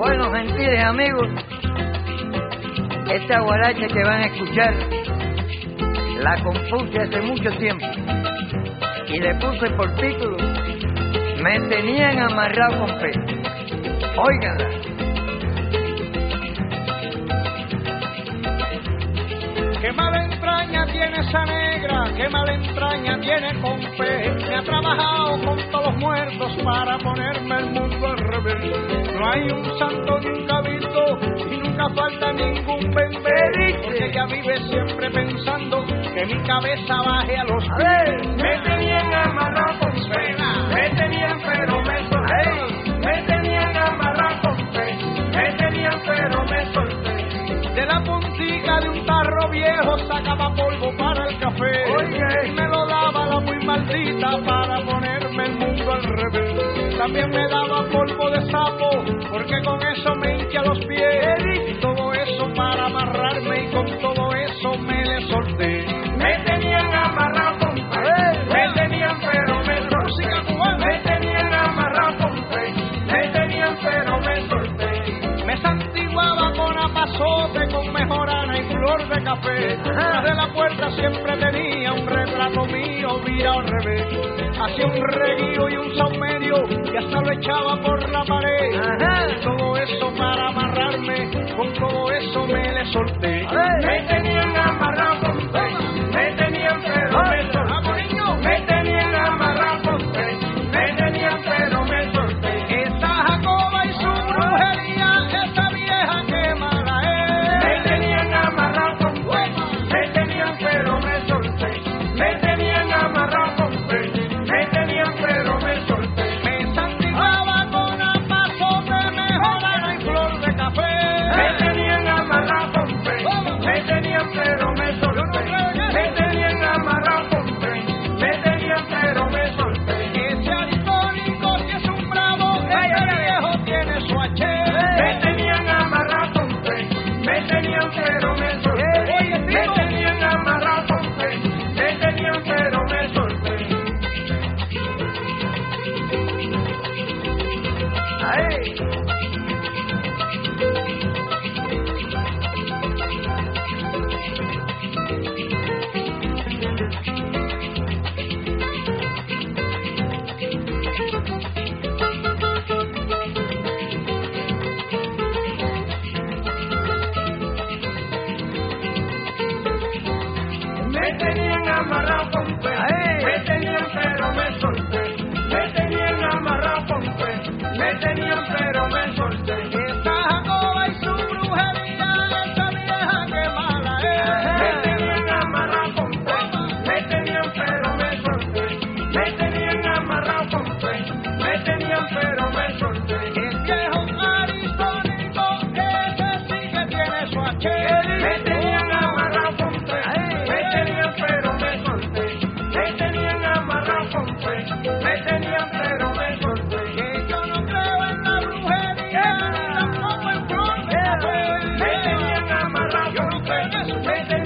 Bueno, gentiles amigos, esta guaracha que van a escuchar la compuse hace mucho tiempo y le puse por título Me tenían amarrado con fe. Óiganla. Qué mala entraña tiene esa negra, qué mala entraña tiene con fe. Me ha trabajado con todos los muertos para ponerme el mundo al revés. No hay un santo ni un cabildo y nunca falta ningún bebé, porque ella vive siempre pensando que mi cabeza baje a los pies. Me tenían amarrado con fe, me tenían pero me solté. Me tenían amarrado con fe, me tenían pero me solté. De la puntica de un tarro viejo sacaba polvo para el café. Oye, y me lo daba la muy maldita para ponerme el mundo al revés. También me daba polvo de sapo porque con eso me hincha los pies. Y todo eso para amarrarme y con todo eso me le solté. Me tenían amarrado con fe, me tenían pero me solté. Me tenían amarrado con fe, me tenían pero me solté. Me santiguaba con apazote, con mejorana y flor de café. Tras de la puerta siempre tenía un retrato mío virado al revés. Hacía un reguío y un saumerio y hasta lo echaba por la pared. Y todo eso para amarrarme, con todo eso me le solté. Me tenían amarrado con fe, me tenían pero me solté. Me tenían amarrado con fe, me tenían pero me solté. Esa Jacoba y su brujería, esa vieja que mala es. Me tenían amarrado con fe, me tenían pero me solté. Me tenían amarrado con fe, me tenían pero me solté. Me santiguaba con apazote, mejorana y flor de café. Me tenían amarrado con fe, me tenían pero me solté. Me tenían amarrado con fe, me tenían pero me solté. Ese aristónico si es un bravo, ese viejo tiene su H. Me tenían amarrado con fe, me tenían pero me solté. Me tenían amarrado con fe, me tenían pero me solté. ¡Ay! Me tenían amarrado con fe, me tenían pero me solté. Me tenían amarrado con fe, me tenían pero me solté. Esa Jacoba y su brujería, esa vieja que mala es. Me tenían amarrado con fe, me tenían pero me solté. Me tenían amarrado con fe, me tenían pero me solté. El viejo aristónico, ese sí que tiene su H. Me tenían amarrado con fe, me tenían pero me solté. Me tenían amarrado con fe, me tenían pero me solté. Que yo no creo en la brujería, ni tampoco en flor de café. Me tenían amarrado, yo no creo en eso.